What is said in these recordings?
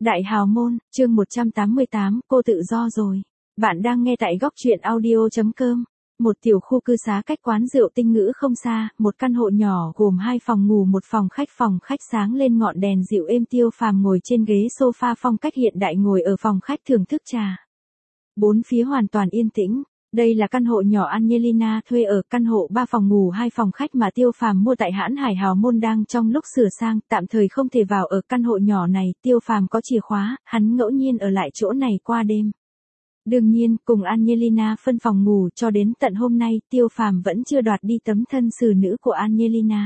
Đại hào môn, chương 188, cô tự do rồi. Bạn đang nghe tại góc truyện audio.com. Một tiểu khu cư xá cách quán rượu Tinh Ngữ không xa, một căn hộ nhỏ gồm 2 phòng ngủ, một phòng khách sáng lên ngọn đèn dịu êm. Tiêu Phàm ngồi trên ghế sofa phong cách hiện đại ngồi ở phòng khách thưởng thức trà. Bốn phía hoàn toàn yên tĩnh. Đây là căn hộ nhỏ Angelina thuê ở, căn hộ 3 phòng ngủ 2 phòng khách mà Tiêu Phàm mua tại hãn Hải Hào Môn đang trong lúc sửa sang, tạm thời không thể vào ở căn hộ nhỏ này. Tiêu Phàm có chìa khóa, hắn ngẫu nhiên ở lại chỗ này qua đêm. Đương nhiên, cùng Angelina phân phòng ngủ cho đến tận hôm nay, Tiêu Phàm vẫn chưa đoạt đi tấm thân xử nữ của Angelina.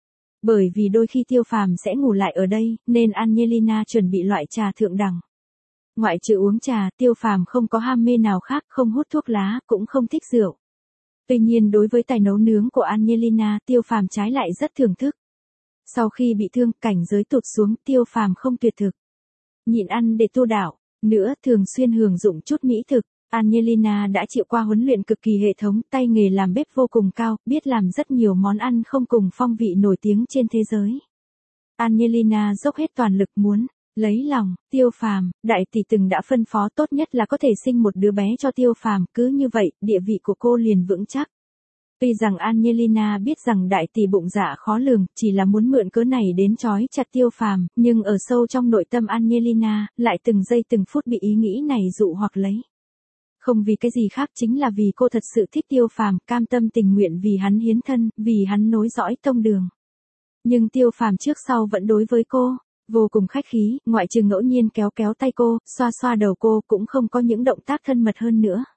Bởi vì đôi khi Tiêu Phàm sẽ ngủ lại ở đây, nên Angelina chuẩn bị loại trà thượng đẳng. Ngoại trừ uống trà, Tiêu Phàm không có ham mê nào khác, không hút thuốc lá, cũng không thích rượu. Tuy nhiên đối với tài nấu nướng của Angelina, Tiêu Phàm trái lại rất thưởng thức. Sau khi bị thương, cảnh giới tụt xuống, Tiêu Phàm không tuyệt thực. Nhịn ăn để tu đạo, nữa thường xuyên hưởng dụng chút mỹ thực. Angelina đã chịu qua huấn luyện cực kỳ hệ thống, tay nghề làm bếp vô cùng cao, biết làm rất nhiều món ăn không cùng phong vị nổi tiếng trên thế giới. Angelina dốc hết toàn lực muốn lấy lòng Tiêu Phàm, đại tỷ từng đã phân phó tốt nhất là có thể sinh một đứa bé cho Tiêu Phàm, cứ như vậy, địa vị của cô liền vững chắc. Tuy rằng Angelina biết rằng đại tỷ bụng dạ khó lường, chỉ là muốn mượn cớ này đến trói chặt Tiêu Phàm, nhưng ở sâu trong nội tâm Angelina, lại từng giây từng phút bị ý nghĩ này dụ hoặc lấy. Không vì cái gì khác, chính là vì cô thật sự thích Tiêu Phàm, cam tâm tình nguyện vì hắn hiến thân, vì hắn nối dõi tông đường. Nhưng Tiêu Phàm trước sau vẫn đối với cô vô cùng khách khí, ngoại trừ ngẫu nhiên kéo kéo tay cô, xoa xoa đầu cô, cũng không có những động tác thân mật hơn nữa.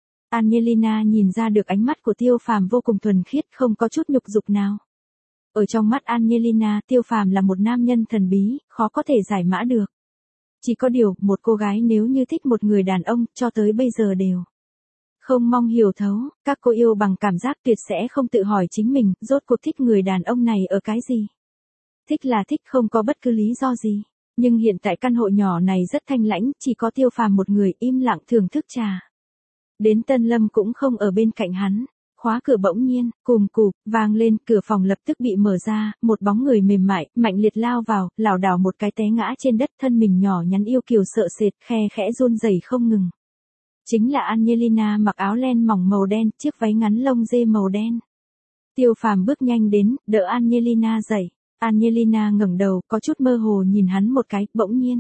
Angelina nhìn ra được ánh mắt của Tiêu Phàm vô cùng thuần khiết, không có chút nhục dục nào. Ở trong mắt Angelina, Tiêu Phàm là một nam nhân thần bí, khó có thể giải mã được. Chỉ có điều, một cô gái nếu như thích một người đàn ông, cho tới bây giờ đều không mong hiểu thấu, các cô yêu bằng cảm giác tuyệt, sẽ không tự hỏi chính mình, rốt cuộc thích người đàn ông này ở cái gì. Thích là thích, không có bất cứ lý do gì. Nhưng hiện tại căn hộ nhỏ này rất thanh lãnh, chỉ có Tiêu Phàm một người im lặng thưởng thức trà. Đến Tân Lâm cũng không ở bên cạnh hắn. Khóa cửa bỗng nhiên, cùm cụp, vang lên, cửa phòng lập tức bị mở ra, một bóng người mềm mại, mạnh liệt lao vào, lảo đảo một cái té ngã trên đất, thân mình nhỏ nhắn yêu kiều sợ sệt, khe khẽ run rẩy không ngừng. Chính là Angelina, mặc áo len mỏng màu đen, chiếc váy ngắn lông dê màu đen. Tiêu Phàm bước nhanh đến, đỡ Angelina dậy. Angelina ngẩng đầu, có chút mơ hồ nhìn hắn một cái, bỗng nhiên.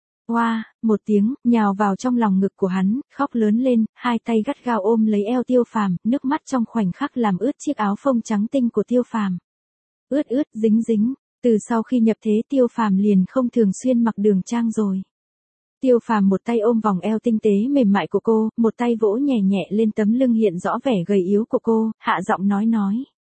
Oa, một tiếng, nhào vào trong lòng ngực của hắn, khóc lớn lên, hai tay gắt gao ôm lấy eo Tiêu Phàm, nước mắt trong khoảnh khắc làm ướt chiếc áo phông trắng tinh của Tiêu Phàm. Ướt, dính dính, từ sau khi nhập thế Tiêu Phàm liền không thường xuyên mặc đường trang rồi. Tiêu Phàm một tay ôm vòng eo tinh tế mềm mại của cô, một tay vỗ nhẹ nhẹ lên tấm lưng hiện rõ vẻ gầy yếu của cô, hạ giọng nói.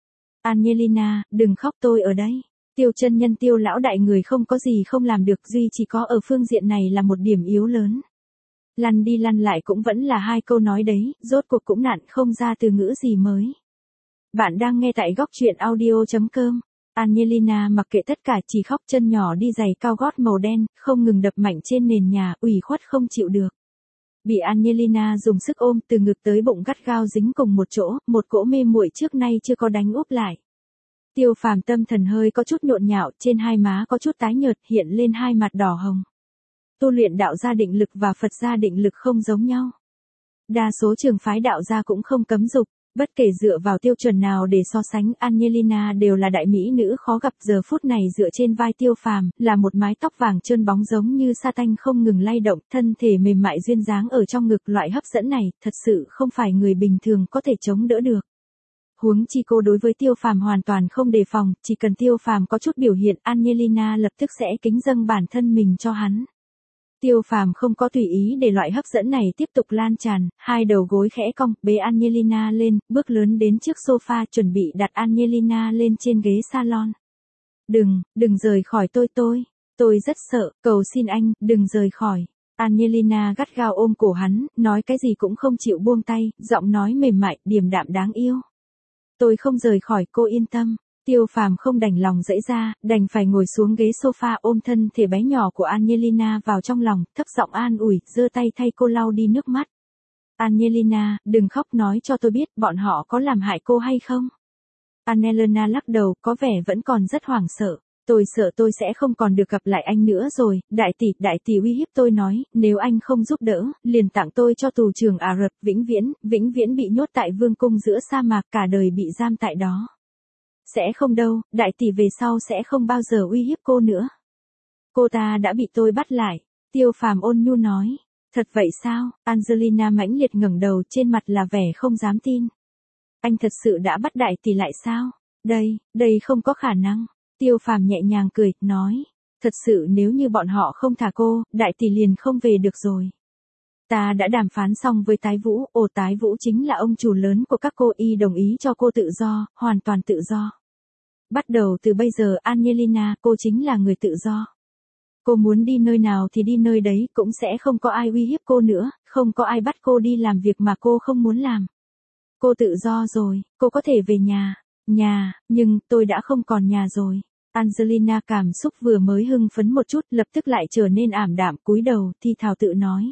Angelina, đừng khóc, tôi ở đây. Tiêu chân nhân, Tiêu lão đại, người không có gì không làm được, duy chỉ có ở phương diện này là một điểm yếu lớn. Lăn đi lăn lại cũng vẫn là hai câu nói đấy, rốt cuộc cũng nặn không ra từ ngữ gì mới. Bạn đang nghe tại góc truyện audio.com. Angelina mặc kệ tất cả, chỉ khóc, chân nhỏ đi giày cao gót màu đen, không ngừng đập mạnh trên nền nhà, ủy khuất không chịu được. Bị Angelina dùng sức ôm từ ngực tới bụng gắt gao dính cùng một chỗ, một cỗ mê muội trước nay chưa có đánh úp lại. Tiêu Phàm tâm thần hơi có chút nhộn nhạo, trên hai má có chút tái nhợt, hiện lên hai mặt đỏ hồng. Tu luyện đạo gia định lực và Phật gia định lực không giống nhau. Đa số trường phái đạo gia cũng không cấm dục, bất kể dựa vào tiêu chuẩn nào để so sánh, Angelina đều là đại mỹ nữ khó gặp. Giờ phút này dựa trên vai Tiêu Phàm, là một mái tóc vàng trơn bóng giống như sa tanh không ngừng lay động, thân thể mềm mại duyên dáng ở trong ngực, loại hấp dẫn này, thật sự không phải người bình thường có thể chống đỡ được. Huống chi cô đối với Tiêu Phàm hoàn toàn không đề phòng, chỉ cần Tiêu Phàm có chút biểu hiện, Angelina lập tức sẽ kính dâng bản thân mình cho hắn. Tiêu Phàm không có tùy ý để loại hấp dẫn này tiếp tục lan tràn, hai đầu gối khẽ cong, bế Angelina lên, bước lớn đến trước sofa, chuẩn bị đặt Angelina lên trên ghế salon. Đừng rời khỏi tôi rất sợ, cầu xin anh, đừng rời khỏi. Angelina gắt gao ôm cổ hắn, nói cái gì cũng không chịu buông tay, giọng nói mềm mại, điềm đạm đáng yêu. Tôi không rời khỏi, cô yên tâm. Tiêu Phàm không đành lòng dãy ra, đành phải ngồi xuống ghế sofa, ôm thân thể bé nhỏ của Angelina vào trong lòng, thấp giọng an ủi, giơ tay thay cô lau đi nước mắt. Angelina, đừng khóc, nói cho tôi biết, bọn họ có làm hại cô hay không? Angelina lắc đầu, có vẻ vẫn còn rất hoảng sợ. Tôi sợ tôi sẽ không còn được gặp lại anh nữa rồi, đại tỷ uy hiếp tôi nói, nếu anh không giúp đỡ, liền tặng tôi cho tù trưởng Ả Rập, vĩnh viễn bị nhốt tại vương cung giữa sa mạc, cả đời bị giam tại đó. Sẽ không đâu, đại tỷ về sau sẽ không bao giờ uy hiếp cô nữa. Cô ta đã bị tôi bắt lại. Tiêu Phàm ôn nhu nói. Thật vậy sao? Angelina mãnh liệt ngẩng đầu, trên mặt là vẻ không dám tin. Anh thật sự đã bắt đại tỷ lại sao? Đây không có khả năng. Tiêu Phàm nhẹ nhàng cười, nói. Thật sự nếu như bọn họ không thả cô, đại tỷ liền không về được rồi. Ta đã đàm phán xong với Tái Vũ, Tái Vũ chính là ông chủ lớn của các cô, y đồng ý cho cô tự do, hoàn toàn tự do. Bắt đầu từ bây giờ Angelina, cô chính là người tự do. Cô muốn đi nơi nào thì đi nơi đấy, cũng sẽ không có ai uy hiếp cô nữa, không có ai bắt cô đi làm việc mà cô không muốn làm. Cô tự do rồi, cô có thể về nhà, nhưng tôi đã không còn nhà rồi. Angelina cảm xúc vừa mới hưng phấn một chút, lập tức lại trở nên ảm đạm, cúi đầu, thi thào tự nói.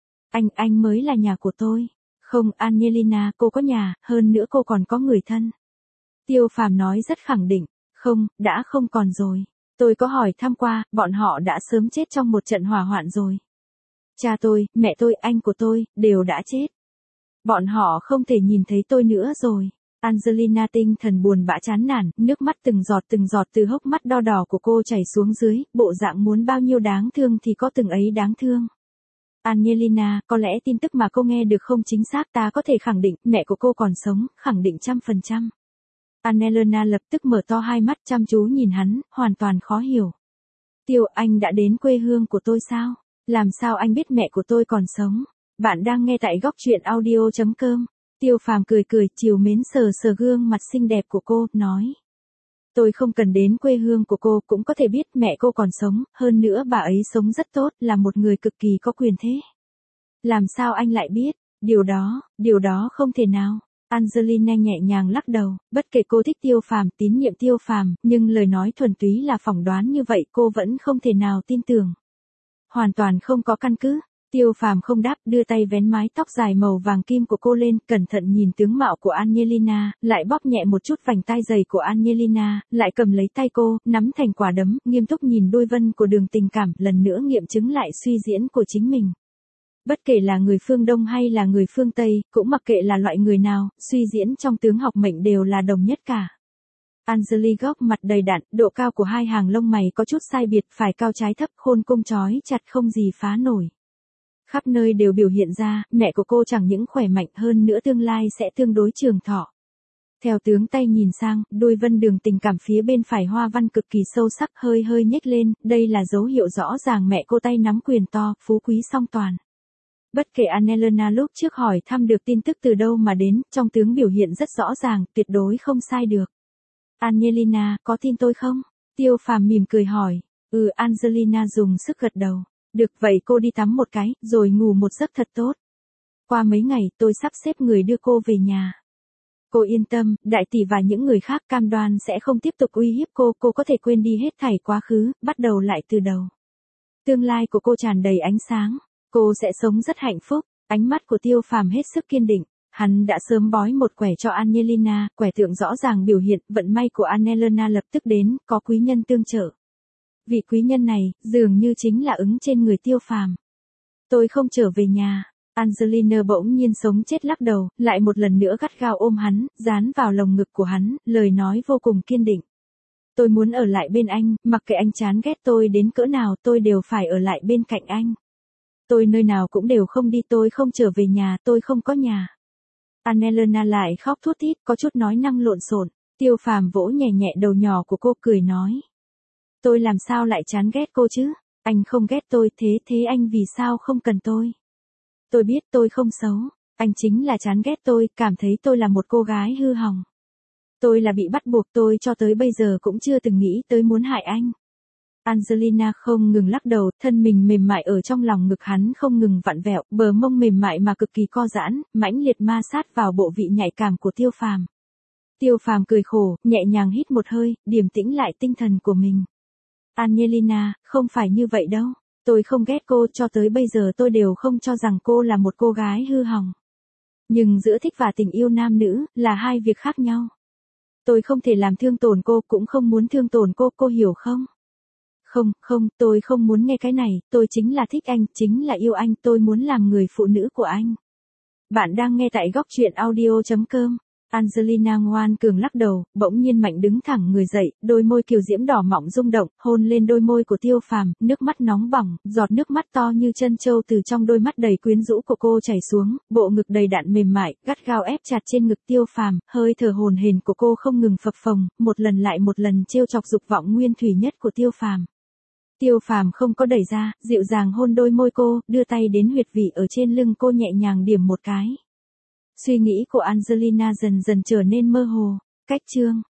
Anh mới là nhà của tôi. Không, Angelina, cô có nhà, hơn nữa cô còn có người thân. Tiêu Phàm nói rất khẳng định, không, đã không còn rồi. Tôi có hỏi thăm qua, bọn họ đã sớm chết trong một trận hỏa hoạn rồi. Cha tôi, mẹ tôi, anh của tôi, đều đã chết. Bọn họ không thể nhìn thấy tôi nữa rồi. Angelina tinh thần buồn bã chán nản, nước mắt từng giọt từ hốc mắt đo đỏ của cô chảy xuống dưới, bộ dạng muốn bao nhiêu đáng thương thì có từng ấy đáng thương. Angelina, có lẽ tin tức mà cô nghe được không chính xác, ta có thể khẳng định, mẹ của cô còn sống, khẳng định 100%. Angelina lập tức mở to hai mắt chăm chú nhìn hắn, hoàn toàn khó hiểu. Tiêu, anh đã đến quê hương của tôi sao? Làm sao anh biết mẹ của tôi còn sống? Bạn đang nghe tại góc truyện audio.com. Tiêu Phàm cười, trìu mến sờ gương mặt xinh đẹp của cô, nói. Tôi không cần đến quê hương của cô cũng có thể biết mẹ cô còn sống, hơn nữa bà ấy sống rất tốt, là một người cực kỳ có quyền thế. Làm sao anh lại biết? Điều đó không thể nào. Angelina nhẹ nhàng lắc đầu, bất kể cô thích Tiêu Phàm, tín nhiệm Tiêu Phàm, nhưng lời nói thuần túy là phỏng đoán như vậy cô vẫn không thể nào tin tưởng. Hoàn toàn không có căn cứ. Tiêu Phàm không đáp, đưa tay vén mái tóc dài màu vàng kim của cô lên, cẩn thận nhìn tướng mạo của Angelina, lại bóp nhẹ một chút vành tai dày của Angelina, lại cầm lấy tay cô, nắm thành quả đấm, nghiêm túc nhìn đôi vân của đường tình cảm, lần nữa nghiệm chứng lại suy diễn của chính mình. Bất kể là người phương Đông hay là người phương Tây, cũng mặc kệ là loại người nào, suy diễn trong tướng học mệnh đều là đồng nhất cả. Angelina góc mặt đầy đặn, độ cao của hai hàng lông mày có chút sai biệt, phải cao trái thấp, khôn cung chói chặt không gì phá nổi. Khắp nơi đều biểu hiện ra, mẹ của cô chẳng những khỏe mạnh hơn nữa tương lai sẽ tương đối trường thọ. Theo tướng tay nhìn sang, đôi vân đường tình cảm phía bên phải hoa văn cực kỳ sâu sắc hơi nhếch lên, đây là dấu hiệu rõ ràng mẹ cô tay nắm quyền to, phú quý song toàn. Bất kể Angelina lúc trước hỏi thăm được tin tức từ đâu mà đến, trong tướng biểu hiện rất rõ ràng, tuyệt đối không sai được. Angelina, có tin tôi không? Tiêu Phàm mỉm cười hỏi. Angelina dùng sức gật đầu. Được vậy cô đi tắm một cái, rồi ngủ một giấc thật tốt. Qua mấy ngày tôi sắp xếp người đưa cô về nhà. Cô yên tâm, đại tỷ và những người khác cam đoan sẽ không tiếp tục uy hiếp cô có thể quên đi hết thảy quá khứ, bắt đầu lại từ đầu. Tương lai của cô tràn đầy ánh sáng, cô sẽ sống rất hạnh phúc. Ánh mắt của Tiêu Phàm hết sức kiên định, hắn đã sớm bói một quẻ cho Angelina, quẻ tượng rõ ràng biểu hiện vận may của Angelina lập tức đến, có quý nhân tương trợ. Vị quý nhân này, dường như chính là ứng trên người Tiêu Phàm. Tôi không trở về nhà. Angelina bỗng nhiên sống chết lắc đầu, lại một lần nữa gắt gao ôm hắn, dán vào lồng ngực của hắn, lời nói vô cùng kiên định. Tôi muốn ở lại bên anh, mặc kệ anh chán ghét tôi đến cỡ nào tôi đều phải ở lại bên cạnh anh. Tôi nơi nào cũng đều không đi, tôi không trở về nhà, tôi không có nhà. Angelina lại khóc thút thít, có chút nói năng lộn xộn. Tiêu Phàm vỗ nhẹ nhẹ đầu nhỏ của cô cười nói. Tôi làm sao lại chán ghét cô chứ? Anh không ghét tôi, thế anh vì sao không cần tôi? Tôi biết tôi không xấu, anh chính là chán ghét tôi, cảm thấy tôi là một cô gái hư hỏng. Tôi là bị bắt buộc, tôi cho tới bây giờ cũng chưa từng nghĩ tới muốn hại anh. Angelina không ngừng lắc đầu, thân mình mềm mại ở trong lòng ngực hắn không ngừng vặn vẹo, bờ mông mềm mại mà cực kỳ co giãn, mãnh liệt ma sát vào bộ vị nhạy cảm của Tiêu Phàm. Tiêu Phàm cười khổ, nhẹ nhàng hít một hơi, điềm tĩnh lại tinh thần của mình. Angelina, không phải như vậy đâu. Tôi không ghét cô, cho tới bây giờ tôi đều không cho rằng cô là một cô gái hư hỏng. Nhưng giữa thích và tình yêu nam nữ, là hai việc khác nhau. Tôi không thể làm thương tổn cô, cũng không muốn thương tổn cô hiểu không? Không, tôi không muốn nghe cái này, tôi chính là thích anh, chính là yêu anh, tôi muốn làm người phụ nữ của anh. Bạn đang nghe tại góc truyện audio.com. Angelina ngoan cường lắc đầu, bỗng nhiên mạnh đứng thẳng người dậy, đôi môi kiều diễm đỏ mọng rung động, hôn lên đôi môi của Tiêu Phàm, nước mắt nóng bỏng, giọt nước mắt to như chân trâu từ trong đôi mắt đầy quyến rũ của cô chảy xuống, bộ ngực đầy đặn mềm mại, gắt gao ép chặt trên ngực Tiêu Phàm, hơi thở hồn hển của cô không ngừng phập phồng, một lần lại một lần trêu chọc dục vọng nguyên thủy nhất của Tiêu Phàm. Tiêu Phàm không có đẩy ra, dịu dàng hôn đôi môi cô, đưa tay đến huyệt vị ở trên lưng cô nhẹ nhàng điểm một cái. Suy nghĩ của Angelina dần dần trở nên mơ hồ. Cách chương